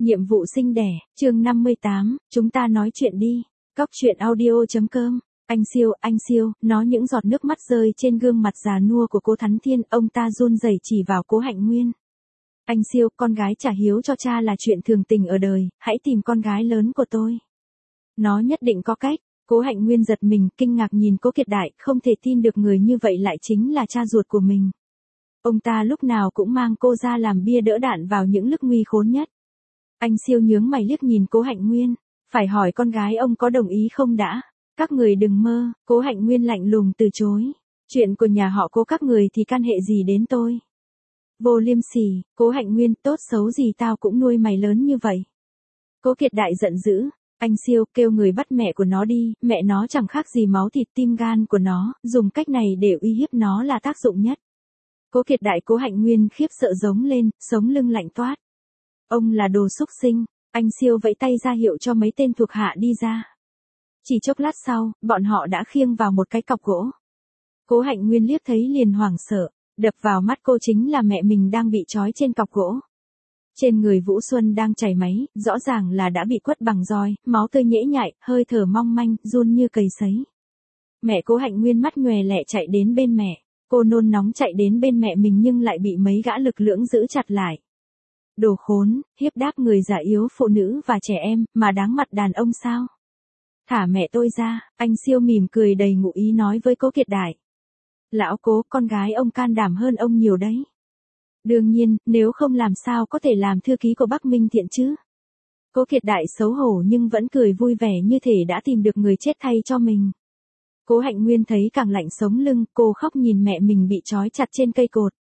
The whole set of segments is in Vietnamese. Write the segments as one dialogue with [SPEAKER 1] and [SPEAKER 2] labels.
[SPEAKER 1] Nhiệm vụ sinh đẻ, chương 58, chúng ta nói chuyện đi. Cóc truyện audio.com. Anh siêu, nó những giọt nước mắt rơi trên gương mặt già nua của cô Thắn Thiên, ông ta run rẩy chỉ vào Cố Hạnh Nguyên. Anh siêu, con gái trả hiếu cho cha là chuyện thường tình ở đời, hãy tìm con gái lớn của tôi. Nó nhất định có cách. Cố Hạnh Nguyên giật mình, kinh ngạc nhìn Cố Kiệt Đại, không thể tin được người như vậy lại chính là cha ruột của mình. Ông ta lúc nào cũng mang cô ra làm bia đỡ đạn vào những lúc nguy khốn nhất. Anh siêu nhướng mày liếc nhìn Cố Hạnh Nguyên, phải hỏi con gái ông có đồng ý không đã. Các người đừng mơ, Cố Hạnh Nguyên lạnh lùng từ chối. Chuyện của nhà họ Cố các người thì can hệ gì đến tôi. Vô liêm sỉ, Cố Hạnh Nguyên, tốt xấu gì tao cũng nuôi mày lớn như vậy. Cố Kiệt Đại giận dữ, anh siêu, kêu người bắt mẹ của nó đi, mẹ nó chẳng khác gì máu thịt tim gan của nó, dùng cách này để uy hiếp nó là tác dụng nhất. Cố Kiệt Đại, Cố Hạnh Nguyên khiếp sợ giống lên, sống lưng lạnh toát. Ông là đồ xúc sinh, anh siêu vẫy tay ra hiệu cho mấy tên thuộc hạ đi ra. Chỉ chốc lát sau, bọn họ đã khiêng vào một cái cọc gỗ. Cố Hạnh Nguyên liếc thấy liền hoảng sợ, đập vào mắt cô chính là mẹ mình đang bị trói trên cọc gỗ. Trên người Vũ Xuân đang chảy máy, rõ ràng là đã bị quất bằng roi, máu tươi nhễ nhại, hơi thở mong manh, run như cầy sấy. Mẹ Cố Hạnh Nguyên mắt nhòe lẹ chạy đến bên mẹ, cô nôn nóng chạy đến bên mẹ mình nhưng lại bị mấy gã lực lưỡng giữ chặt lại. Đồ khốn, hiếp đáp người già yếu, phụ nữ và trẻ em, mà đáng mặt đàn ông sao? Thả mẹ tôi ra, anh siêu mỉm cười đầy ngụ ý nói với Cố Kiệt Đại. Lão Cố, con gái ông can đảm hơn ông nhiều đấy. Đương nhiên, nếu không làm sao có thể làm thư ký của Bắc Minh Thiện chứ. Cố Kiệt Đại xấu hổ nhưng vẫn cười vui vẻ như thể đã tìm được người chết thay cho mình. Cố Hạnh Nguyên thấy càng lạnh sống lưng, cô khóc nhìn mẹ mình bị trói chặt trên cây cột.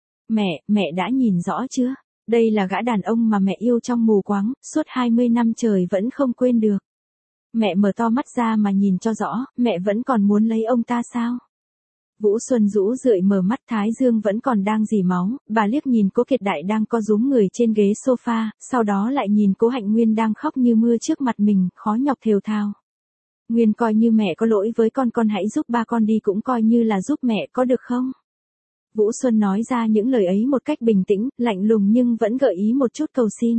[SPEAKER 1] Mẹ đã nhìn rõ chưa? Đây là gã đàn ông mà mẹ yêu trong mù quáng, suốt 20 năm trời vẫn không quên được. Mẹ mở to mắt ra mà nhìn cho rõ, mẹ vẫn còn muốn lấy ông ta sao? Vũ Xuân rũ rượi mở mắt, thái dương vẫn còn đang rỉ máu, bà liếc nhìn Cố Kiệt Đại đang co rúm người trên ghế sofa, sau đó lại nhìn Cố Hạnh Nguyên đang khóc như mưa trước mặt mình, khó nhọc thều thào. Nguyên, coi như mẹ có lỗi với con hãy giúp ba con đi, cũng coi như là giúp mẹ, có được không? Vũ Xuân nói ra những lời ấy một cách bình tĩnh, lạnh lùng nhưng vẫn gợi ý một chút cầu xin.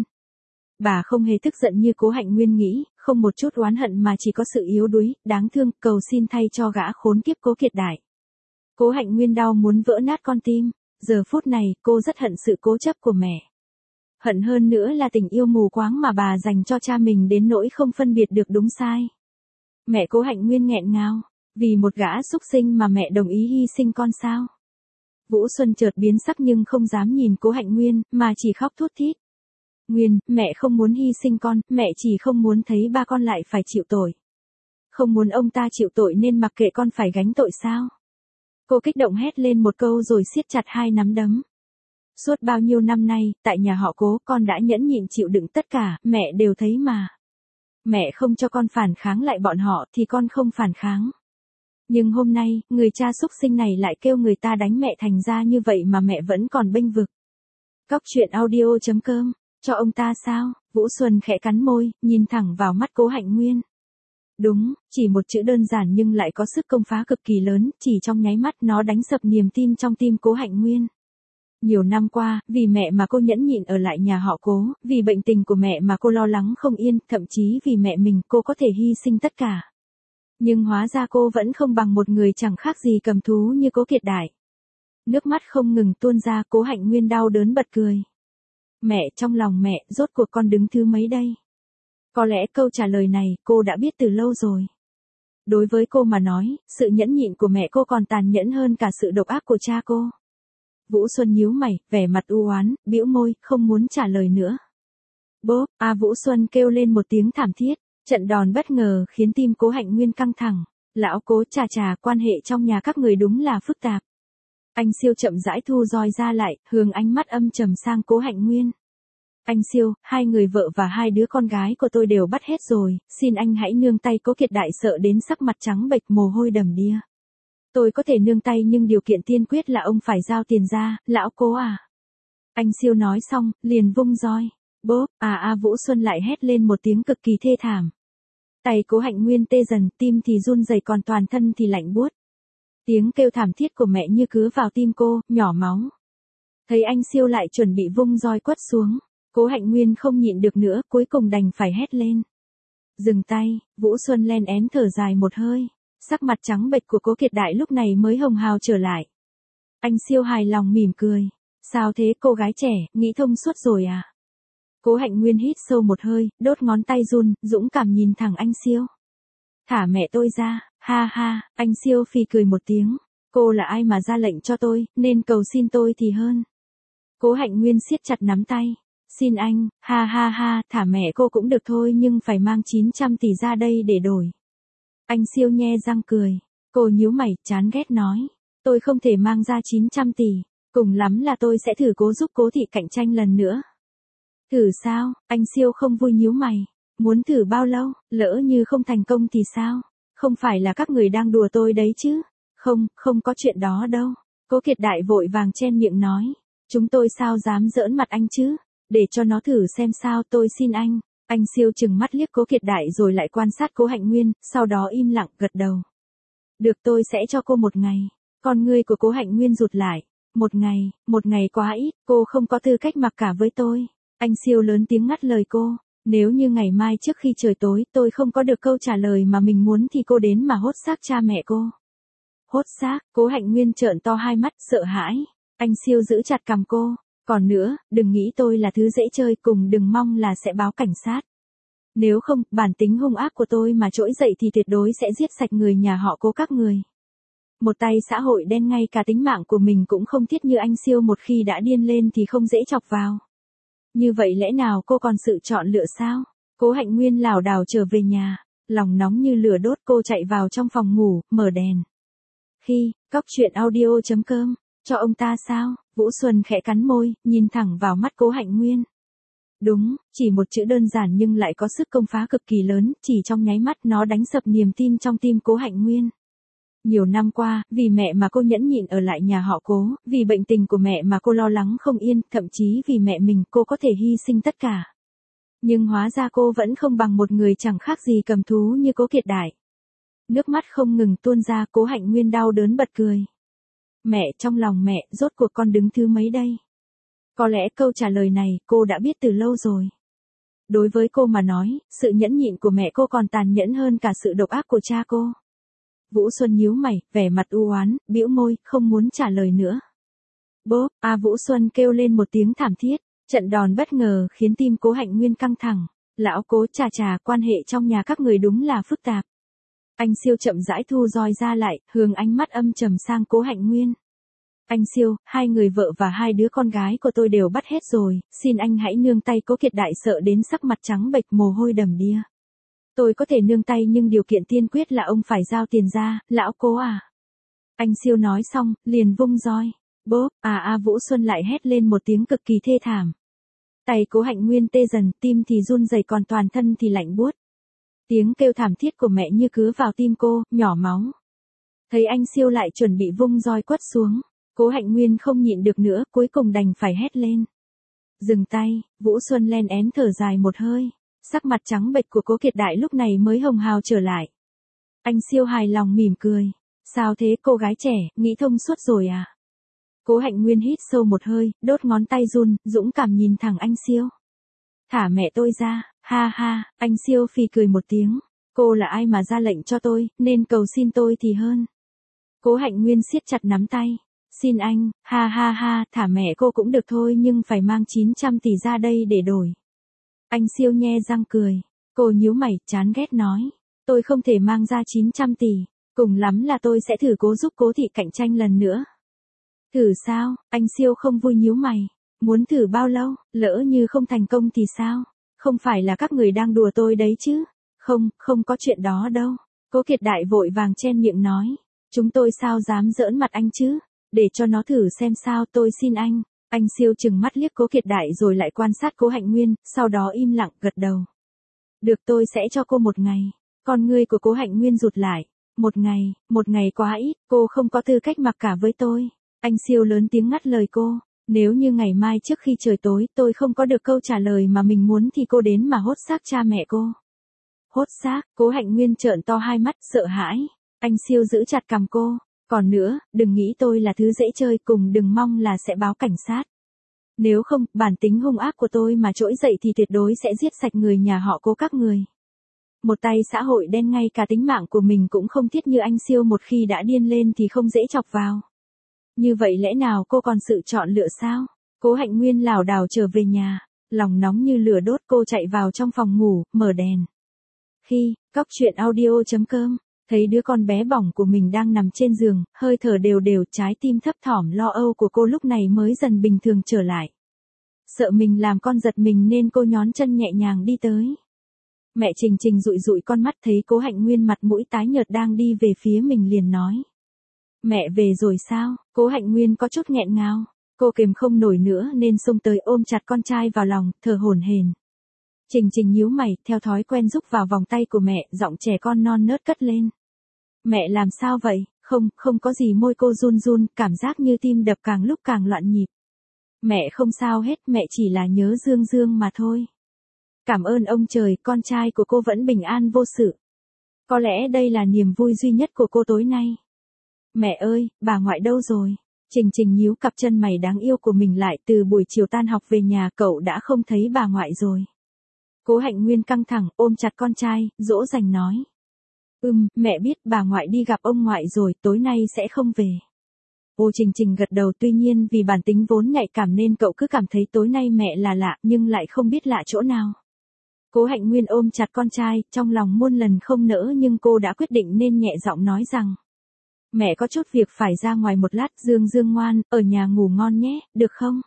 [SPEAKER 1] Bà không hề tức giận như Cố Hạnh Nguyên nghĩ, không một chút oán hận mà chỉ có sự yếu đuối, đáng thương, cầu xin thay cho gã khốn kiếp Cố Kiệt Đại. Cố Hạnh Nguyên đau muốn vỡ nát con tim, giờ phút này cô rất hận sự cố chấp của mẹ. Hận hơn nữa là tình yêu mù quáng mà bà dành cho cha mình đến nỗi không phân biệt được đúng sai. Mẹ Cố Hạnh Nguyên nghẹn ngào, vì một gã xúc sinh mà mẹ đồng ý hy sinh con sao? Vũ Xuân chợt biến sắc nhưng không dám nhìn Cố Hạnh Nguyên, mà chỉ khóc thút thít. Nguyên, mẹ không muốn hy sinh con, mẹ chỉ không muốn thấy ba con lại phải chịu tội. Không muốn ông ta chịu tội nên mặc kệ con phải gánh tội sao? Cô kích động hét lên một câu rồi siết chặt hai nắm đấm. Suốt bao nhiêu năm nay, tại nhà họ Cố, con đã nhẫn nhịn chịu đựng tất cả, mẹ đều thấy mà. Mẹ không cho con phản kháng lại bọn họ thì con không phản kháng. Nhưng hôm nay, người cha xúc sinh này lại kêu người ta đánh mẹ, thành ra như vậy mà mẹ vẫn còn bênh vực. Cóc truyện audio.com, cho ông ta sao? Vũ Xuân khẽ cắn môi, nhìn thẳng vào mắt Cố Hạnh Nguyên. Đúng, chỉ một chữ đơn giản nhưng lại có sức công phá cực kỳ lớn, chỉ trong nháy mắt nó đánh sập niềm tin trong tim Cố Hạnh Nguyên. Nhiều năm qua, vì mẹ mà cô nhẫn nhịn ở lại nhà họ Cố, vì bệnh tình của mẹ mà cô lo lắng không yên, thậm chí vì mẹ mình cô có thể hy sinh tất cả. Nhưng hóa ra cô vẫn không bằng một người chẳng khác gì cầm thú như Cố Kiệt Đại. Nước mắt không ngừng tuôn ra, Cố Hạnh Nguyên đau đớn bật cười. Mẹ, trong lòng mẹ, rốt cuộc con đứng thứ mấy đây? Có lẽ câu trả lời này cô đã biết từ lâu rồi. Đối với cô mà nói, sự nhẫn nhịn của mẹ cô còn tàn nhẫn hơn cả sự độc ác của cha cô. Vũ Xuân nhíu mày, vẻ mặt u oán, bĩu môi, không muốn trả lời nữa. Bốp, Vũ Xuân kêu lên một tiếng thảm thiết. Trận đòn bất ngờ khiến tim Cố Hạnh Nguyên căng thẳng. Lão Cố, chà, quan hệ trong nhà các người đúng là phức tạp. Anh siêu chậm rãi thu roi ra lại, hướng ánh mắt âm trầm sang Cố Hạnh Nguyên. Anh siêu, hai người vợ và hai đứa con gái của tôi đều bắt hết rồi, xin anh hãy nương tay. Cố Kiệt Đại sợ đến sắc mặt trắng bệch, mồ hôi đầm đìa. Tôi có thể nương tay nhưng điều kiện tiên quyết là ông phải giao tiền ra, lão Cố à. Anh siêu nói xong, liền vung roi. Bốp, Vũ Xuân lại hét lên một tiếng cực kỳ thê thảm. Tay Cố Hạnh Nguyên tê dần, tim thì run rẩy còn toàn thân thì lạnh buốt. Tiếng kêu thảm thiết của mẹ như cứa vào tim cô, nhỏ máu. Thấy anh siêu lại chuẩn bị vung roi quất xuống, Cố Hạnh Nguyên không nhịn được nữa, cuối cùng đành phải hét lên. Dừng tay, Vũ Xuân len én thở dài một hơi. Sắc mặt trắng bệch của Cố Kiệt Đại lúc này mới hồng hào trở lại. Anh Siêu hài lòng mỉm cười. Sao thế cô gái trẻ, nghĩ thông suốt rồi à? Cố Hạnh Nguyên hít sâu một hơi, đốt ngón tay run, dũng cảm nhìn thẳng anh Siêu. Thả mẹ tôi ra, ha ha, anh Siêu phì cười một tiếng. Cô là ai mà ra lệnh cho tôi, nên cầu xin tôi thì hơn. Cố Hạnh Nguyên siết chặt nắm tay. Xin anh, ha ha ha, thả mẹ cô cũng được thôi nhưng phải mang 900 tỷ ra đây để đổi. Anh Siêu nhe răng cười. Cô nhíu mày, chán ghét nói. Tôi không thể mang ra 900 tỷ. Cùng lắm là tôi sẽ thử cố giúp Cố thị cạnh tranh lần nữa. Thử sao? Anh Siêu không vui nhíu mày. Muốn thử bao lâu? Lỡ như không thành công thì sao? Không phải là các người đang đùa tôi đấy chứ? Không, không có chuyện đó đâu. Cố Kiệt Đại vội vàng chen miệng nói. Chúng tôi sao dám giỡn mặt anh chứ? Để cho nó thử xem sao, tôi xin anh. Anh Siêu chừng mắt liếc Cố Kiệt Đại rồi lại quan sát Cố Hạnh Nguyên, sau đó im lặng gật đầu. Được, tôi sẽ cho cô một ngày. Con ngươi của Cố Hạnh Nguyên rụt lại. Một ngày quá ít, cô không có tư cách mặc cả với tôi. Anh Siêu lớn tiếng ngắt lời cô. Nếu như ngày mai trước khi trời tối tôi không có được câu trả lời mà mình muốn thì cô đến mà hốt xác cha mẹ cô. Hốt xác? Cố Hạnh Nguyên trợn to hai mắt, sợ hãi. Anh Siêu giữ chặt cằm cô. Còn nữa, đừng nghĩ tôi là thứ dễ chơi, cùng đừng mong là sẽ báo cảnh sát. Nếu không, bản tính hung ác của tôi mà trỗi dậy thì tuyệt đối sẽ giết sạch người nhà họ Cố các người. Một tay xã hội đen, ngay cả tính mạng của mình cũng không thiết như anh Siêu, một khi đã điên lên thì không dễ chọc vào. Như vậy lẽ nào cô còn sự chọn lựa sao? Cố Hạnh Nguyên lảo đảo trở về nhà, lòng nóng như lửa đốt, cô chạy vào trong phòng ngủ, mở đèn. Khi, cóc truyện audio.com, cho ông ta sao? Vũ Xuân khẽ cắn môi, nhìn thẳng vào mắt Cố Hạnh Nguyên. Đúng, chỉ một chữ đơn giản nhưng lại có sức công phá cực kỳ lớn, chỉ trong nháy mắt nó đánh sập niềm tin trong tim Cố Hạnh Nguyên. Nhiều năm qua, vì mẹ mà cô nhẫn nhịn ở lại nhà họ Cố, vì bệnh tình của mẹ mà cô lo lắng không yên, thậm chí vì mẹ mình cô có thể hy sinh tất cả. Nhưng hóa ra cô vẫn không bằng một người chẳng khác gì cầm thú như Cố Kiệt Đại. Nước mắt không ngừng tuôn ra, Cố Hạnh Nguyên đau đớn bật cười. Mẹ, trong lòng mẹ, rốt cuộc con đứng thứ mấy đây? Có lẽ câu trả lời này cô đã biết từ lâu rồi. Đối với cô mà nói, sự nhẫn nhịn của mẹ cô còn tàn nhẫn hơn cả sự độc ác của cha cô. Vũ Xuân nhíu mày, vẻ mặt u oán, bĩu môi, không muốn trả lời nữa. Bốp, Vũ Xuân kêu lên một tiếng thảm thiết. Trận đòn bất ngờ khiến tim Cố Hạnh Nguyên căng thẳng. Lão Cố, chà, quan hệ trong nhà các người đúng là phức tạp. Anh Siêu chậm rãi thu roi ra lại, hướng ánh mắt âm trầm sang Cố Hạnh Nguyên. Anh Siêu, hai người vợ và hai đứa con gái của tôi đều bắt hết rồi, xin anh hãy nương tay. Cố Kiệt Đại sợ đến sắc mặt trắng bệch, mồ hôi đầm đìa. Tôi có thể nương tay nhưng điều kiện tiên quyết là ông phải giao tiền ra, lão Cố à. Anh Siêu nói xong, liền vung roi. Bốp, Vũ Xuân lại hét lên một tiếng cực kỳ thê thảm. Tay Cố Hạnh Nguyên tê dần, tim thì run rẩy, còn toàn thân thì lạnh buốt. Tiếng kêu thảm thiết của mẹ như cứa vào tim cô, nhỏ máu. Thấy anh Siêu lại chuẩn bị vung roi quất xuống, Cố Hạnh Nguyên không nhịn được nữa, cuối cùng đành phải hét lên. Dừng tay, Vũ Xuân len én thở dài một hơi. Sắc mặt trắng bệch của Cố Kiệt Đại lúc này mới hồng hào trở lại. Anh Siêu hài lòng mỉm cười. Sao thế cô gái trẻ, nghĩ thông suốt rồi à? Cố Hạnh Nguyên hít sâu một hơi, đốt ngón tay run, dũng cảm nhìn thẳng anh Siêu. Thả mẹ tôi ra, ha ha, anh Siêu phì cười một tiếng. Cô là ai mà ra lệnh cho tôi, nên cầu xin tôi thì hơn. Cố Hạnh Nguyên siết chặt nắm tay. Xin anh, ha ha ha, thả mẹ cô cũng được thôi nhưng phải mang 900 tỷ ra đây để đổi. Anh Siêu nhe răng cười. Cô nhíu mày, chán ghét nói. Tôi không thể mang ra 900 tỷ. Cùng lắm là tôi sẽ thử cố giúp Cố thị cạnh tranh lần nữa. Thử sao? Anh Siêu không vui nhíu mày. Muốn thử bao lâu? Lỡ như không thành công thì sao? Không phải là các người đang đùa tôi đấy chứ? Không, không có chuyện đó đâu. Cố Kiệt Đại vội vàng chen miệng nói. Chúng tôi sao dám giỡn mặt anh chứ? Để cho nó thử xem sao, tôi xin anh. Anh Siêu chừng mắt liếc Cố Kiệt Đại rồi lại quan sát Cố Hạnh Nguyên, sau đó im lặng gật đầu. Được, tôi sẽ cho cô một ngày. Con ngươi của Cố Hạnh Nguyên rụt lại. Một ngày quá ít, cô không có tư cách mặc cả với tôi. Anh Siêu lớn tiếng ngắt lời cô. Nếu như ngày mai trước khi trời tối tôi không có được câu trả lời mà mình muốn thì cô đến mà hốt xác cha mẹ cô. Hốt xác? Cố Hạnh Nguyên trợn to hai mắt, sợ hãi. Anh Siêu giữ chặt cằm cô. Còn nữa, đừng nghĩ tôi là thứ dễ chơi, cùng đừng mong là sẽ báo cảnh sát. Nếu không, bản tính hung ác của tôi mà trỗi dậy thì tuyệt đối sẽ giết sạch người nhà họ Cố các người. Một tay xã hội đen ngay cả tính mạng của mình cũng không thiết như anh Siêu, một khi đã điên lên thì không dễ chọc vào. Như vậy lẽ nào cô còn sự chọn lựa sao? Cố Hạnh Nguyên lảo đảo trở về nhà, lòng nóng như lửa đốt, cô chạy vào trong phòng ngủ, mở đèn. Khi, cóc truyện audio.com, thấy đứa con bé bỏng của mình đang nằm trên giường, hơi thở đều đều, trái tim thấp thỏm lo âu của cô lúc này mới dần bình thường trở lại. Sợ mình làm con giật mình nên cô nhón chân nhẹ nhàng đi tới. Mẹ Trình Trình dụi dụi con mắt thấy Cố Hạnh Nguyên mặt mũi tái nhợt đang đi về phía mình liền nói. Mẹ về rồi sao? Cố Hạnh Nguyên có chút nghẹn ngào. Cô kềm không nổi nữa nên xông tới ôm chặt con trai vào lòng, thở hổn hển. Trình Trình nhíu mày, theo thói quen rúc vào vòng tay của mẹ, giọng trẻ con non nớt cất lên. Mẹ làm sao vậy? Không có gì, môi cô run run, cảm giác như tim đập càng lúc càng loạn nhịp. Mẹ không sao hết, mẹ chỉ là nhớ Dương Dương mà thôi. Cảm ơn ông trời, con trai của cô vẫn bình an vô sự. Có lẽ đây là niềm vui duy nhất của cô tối nay. Mẹ ơi, bà ngoại đâu rồi? Trình Trình nhíu cặp chân mày đáng yêu của mình lại, từ buổi chiều tan học về nhà cậu đã không thấy bà ngoại rồi. Cố Hạnh Nguyên căng thẳng, ôm chặt con trai, dỗ dành nói. Mẹ biết bà ngoại đi gặp ông ngoại rồi, tối nay sẽ không về. Trình Trình gật đầu, tuy nhiên vì bản tính vốn nhạy cảm nên cậu cứ cảm thấy tối nay mẹ là lạ, nhưng lại không biết lạ chỗ nào. Cố Hạnh Nguyên ôm chặt con trai, trong lòng muôn lần không nỡ nhưng cô đã quyết định nên nhẹ giọng nói rằng. Mẹ có chút việc phải ra ngoài một lát, Dương Dương ngoan, ở nhà ngủ ngon nhé, được không?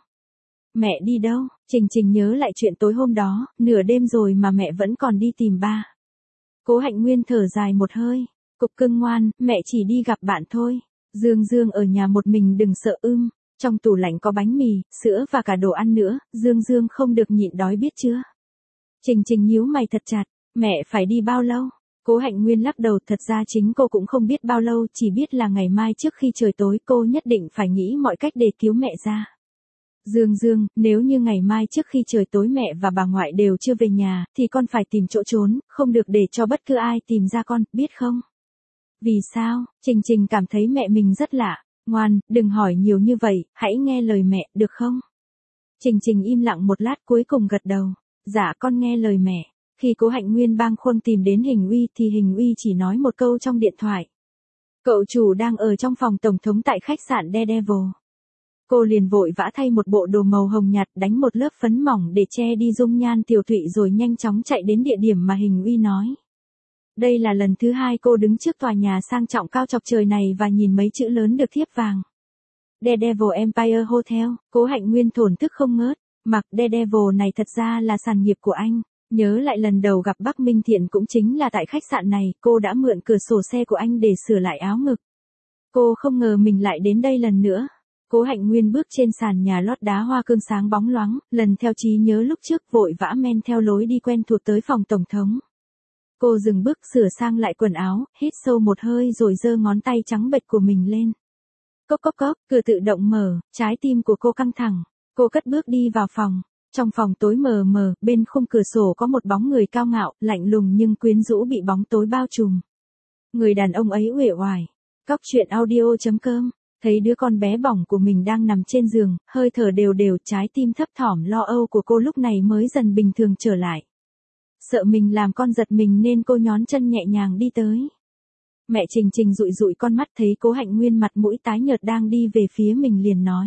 [SPEAKER 1] Mẹ đi đâu? Trình Trình nhớ lại chuyện tối hôm đó, nửa đêm rồi mà mẹ vẫn còn đi tìm ba. Cố Hạnh Nguyên thở dài một hơi. Cục cưng ngoan, mẹ chỉ đi gặp bạn thôi. Dương Dương ở nhà một mình đừng sợ. Trong tủ lạnh có bánh mì, sữa và cả đồ ăn nữa, Dương Dương không được nhịn đói biết chưa? Trình Trình nhíu mày thật chặt, mẹ phải đi bao lâu? Cố Hạnh Nguyên lắc đầu, thật ra chính cô cũng không biết bao lâu, chỉ biết là ngày mai trước khi trời tối cô nhất định phải nghĩ mọi cách để cứu mẹ ra. Dương Dương, nếu như ngày mai trước khi trời tối mẹ và bà ngoại đều chưa về nhà, thì con phải tìm chỗ trốn, không được để cho bất cứ ai tìm ra con, biết không? Vì sao? Trình Trình cảm thấy mẹ mình rất lạ. Ngoan, đừng hỏi nhiều như vậy, hãy nghe lời mẹ, được không? Trình Trình im lặng một lát cuối cùng gật đầu. Dạ con nghe lời mẹ. Khi Cố Hạnh Nguyên bang khuâng tìm đến Hình Uy thì Hình Uy chỉ nói một câu trong điện thoại. Cậu chủ đang ở trong phòng tổng thống tại khách sạn Daredevil. Cô liền vội vã thay một bộ đồ màu hồng nhạt, đánh một lớp phấn mỏng để che đi dung nhan tiều tụy rồi nhanh chóng chạy đến địa điểm mà Hình Uy nói. Đây là lần thứ hai cô đứng trước tòa nhà sang trọng cao chọc trời này và nhìn mấy chữ lớn được thiếp vàng. Daredevil Empire Hotel. Cố Hạnh Nguyên thổn thức không ngớt. Mặc Daredevil này thật ra là sản nghiệp của anh. Nhớ lại lần đầu gặp Bắc Minh Thiện cũng chính là tại khách sạn này, cô đã mượn cửa sổ xe của anh để sửa lại áo ngực. Cô không ngờ mình lại đến đây lần nữa. Cố Hạnh Nguyên bước trên sàn nhà lót đá hoa cương sáng bóng loáng, lần theo trí nhớ lúc trước vội vã men theo lối đi quen thuộc tới phòng tổng thống. Cô dừng bước sửa sang lại quần áo, hít sâu một hơi rồi giơ ngón tay trắng bệch của mình lên. Cốc cốc cốc, cửa tự động mở, trái tim của cô căng thẳng. Cô cất bước đi vào phòng. Trong phòng tối mờ mờ, bên khung cửa sổ có một bóng người cao ngạo, lạnh lùng nhưng quyến rũ bị bóng tối bao trùm. Người đàn ông ấy uể oải. Cóc truyện audio.com, thấy đứa con bé bỏng của mình đang nằm trên giường, hơi thở đều đều, trái tim thấp thỏm lo âu của cô lúc này mới dần bình thường trở lại. Sợ mình làm con giật mình nên cô nhón chân nhẹ nhàng đi tới. Mẹ Trình Trình dụi dụi con mắt thấy Cố Hạnh Nguyên mặt mũi tái nhợt đang đi về phía mình liền nói.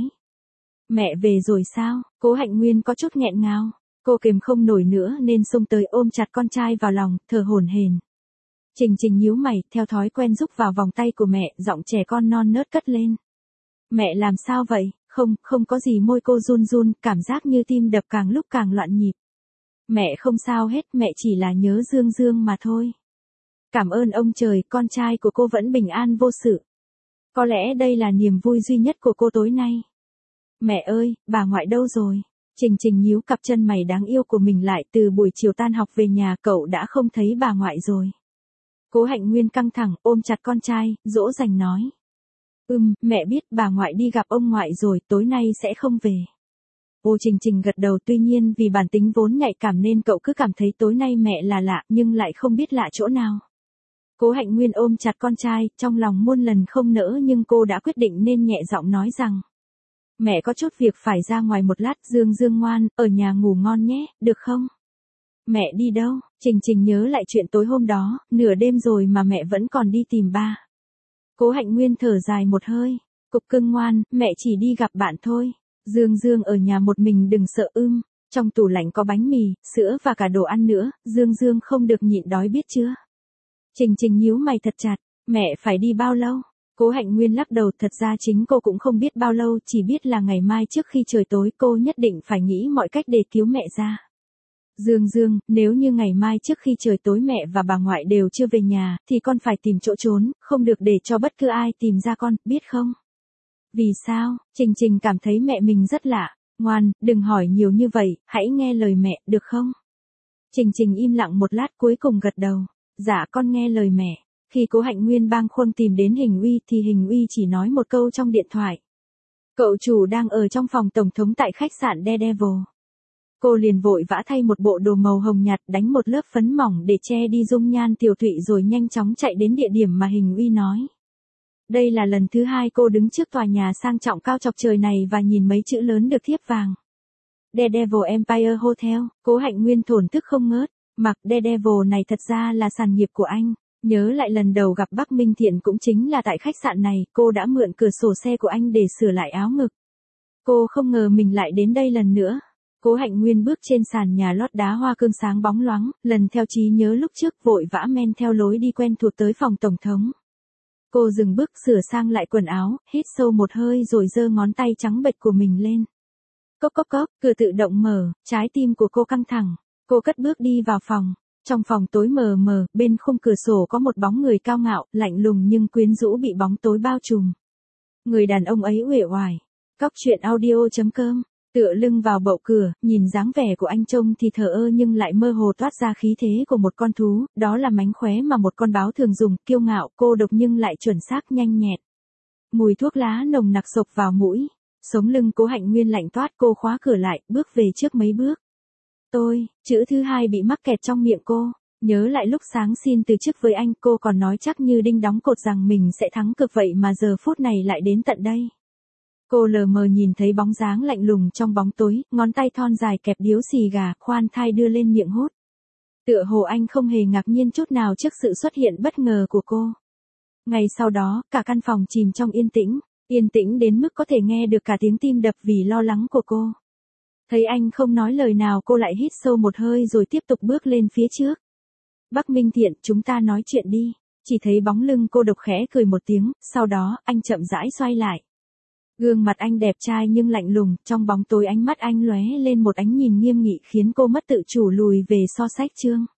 [SPEAKER 1] Mẹ về rồi sao? Cố Hạnh Nguyên có chút nghẹn ngào. Cô kềm không nổi nữa nên xông tới ôm chặt con trai vào lòng, thở hổn hển. Trình Trình nhíu mày, theo thói quen rúc vào vòng tay của mẹ, giọng trẻ con non nớt cất lên. Mẹ làm sao vậy? Không có gì, môi cô run run, cảm giác như tim đập càng lúc càng loạn nhịp. Mẹ không sao hết, mẹ chỉ là nhớ Dương Dương mà thôi. Cảm ơn ông trời, con trai của cô vẫn bình an vô sự. Có lẽ đây là niềm vui duy nhất của cô tối nay. Mẹ ơi, bà ngoại đâu rồi? Trình Trình nhíu cặp chân mày đáng yêu của mình lại, từ buổi chiều tan học về nhà cậu đã không thấy bà ngoại rồi. Cố Hạnh Nguyên căng thẳng, ôm chặt con trai, dỗ dành nói. Mẹ biết bà ngoại đi gặp ông ngoại rồi, tối nay sẽ không về. Trình Trình gật đầu, tuy nhiên vì bản tính vốn nhạy cảm nên cậu cứ cảm thấy tối nay mẹ là lạ, nhưng lại không biết lạ chỗ nào. Cố Hạnh Nguyên ôm chặt con trai, trong lòng muôn lần không nỡ nhưng cô đã quyết định nên nhẹ giọng nói rằng. Mẹ có chút việc phải ra ngoài một lát, Dương Dương ngoan, ở nhà ngủ ngon nhé, được không? Mẹ đi đâu? Trình Trình nhớ lại chuyện tối hôm đó, nửa đêm rồi mà mẹ vẫn còn đi tìm ba. Cố Hạnh Nguyên thở dài một hơi. Cục cưng ngoan, mẹ chỉ đi gặp bạn thôi. Dương Dương ở nhà một mình đừng sợ trong tủ lạnh có bánh mì, sữa và cả đồ ăn nữa, Dương Dương không được nhịn đói biết chưa? Trình Trình nhíu mày thật chặt, mẹ phải đi bao lâu? Cố Hạnh Nguyên lắc đầu, thật ra chính cô cũng không biết bao lâu, chỉ biết là ngày mai trước khi trời tối cô nhất định phải nghĩ mọi cách để cứu mẹ ra. Dương Dương, nếu như ngày mai trước khi trời tối mẹ và bà ngoại đều chưa về nhà, thì con phải tìm chỗ trốn, không được để cho bất cứ ai tìm ra con, biết không? Vì sao? Trình Trình cảm thấy mẹ mình rất lạ. Ngoan, đừng hỏi nhiều như vậy, hãy nghe lời mẹ, được không? Trình Trình im lặng một lát cuối cùng gật đầu. Dạ con nghe lời mẹ. Khi Cố Hạnh Nguyên bang khuâng tìm đến Hình Uy thì Hình Uy chỉ nói một câu trong điện thoại. Cậu chủ đang ở trong phòng tổng thống tại khách sạn Daredevil. Cô liền vội vã thay một bộ đồ màu hồng nhạt, đánh một lớp phấn mỏng để che đi dung nhan tiều tụy rồi nhanh chóng chạy đến địa điểm mà Hình Uy nói. Đây là lần thứ hai cô đứng trước tòa nhà sang trọng cao chọc trời này và nhìn mấy chữ lớn được thiếp vàng. Daredevil Empire Hotel, Cố Hạnh Nguyên thổn thức không ngớt. Mặc Daredevil này thật ra là sản nghiệp của anh. Nhớ lại lần đầu gặp Bắc Minh Thiện cũng chính là tại khách sạn này, cô đã mượn cửa sổ xe của anh để sửa lại áo ngực. Cô không ngờ mình lại đến đây lần nữa. Cố Hạnh Nguyên bước trên sàn nhà lót đá hoa cương sáng bóng loáng, lần theo trí nhớ lúc trước vội vã men theo lối đi quen thuộc tới phòng tổng thống. Cô dừng bước sửa sang lại quần áo, hít sâu một hơi rồi giơ ngón tay trắng bệch của mình lên. Cốc cốc cốc, cửa tự động mở, trái tim của cô căng thẳng. Cô cất bước đi vào phòng. Trong phòng tối mờ mờ, bên khung cửa sổ có một bóng người cao ngạo, lạnh lùng nhưng quyến rũ bị bóng tối bao trùm. Người đàn ông ấy uể oải. Cóc truyện audio.com. Tựa lưng vào bậu cửa, nhìn dáng vẻ của anh trông thì thờ ơ nhưng lại mơ hồ toát ra khí thế của một con thú, đó là mánh khóe mà một con báo thường dùng, kiêu ngạo, cô độc nhưng lại chuẩn xác nhanh nhẹn. Mùi thuốc lá nồng nặc xộc vào mũi, sống lưng Cố Hạnh Nguyên lạnh toát, cô khóa cửa lại, bước về trước mấy bước. Chữ thứ hai bị mắc kẹt trong miệng cô. Nhớ lại lúc sáng xin từ chức với anh, cô còn nói chắc như đinh đóng cột rằng mình sẽ thắng cực, vậy mà giờ phút này lại đến tận đây. Cô lờ mờ nhìn thấy bóng dáng lạnh lùng trong bóng tối, ngón tay thon dài kẹp điếu xì gà, khoan thai đưa lên miệng hút. Tựa hồ anh không hề ngạc nhiên chút nào trước sự xuất hiện bất ngờ của cô. Ngày sau đó, cả căn phòng chìm trong yên tĩnh đến mức có thể nghe được cả tiếng tim đập vì lo lắng của cô. Thấy anh không nói lời nào, cô lại hít sâu một hơi rồi tiếp tục bước lên phía trước. Bắc Minh Thiện, chúng ta nói chuyện đi. Chỉ thấy bóng lưng cô độc khẽ cười một tiếng, sau đó, anh chậm rãi xoay lại. Gương mặt anh đẹp trai nhưng lạnh lùng, trong bóng tối ánh mắt anh lóe lên một ánh nhìn nghiêm nghị khiến cô mất tự chủ lùi về so sách chương.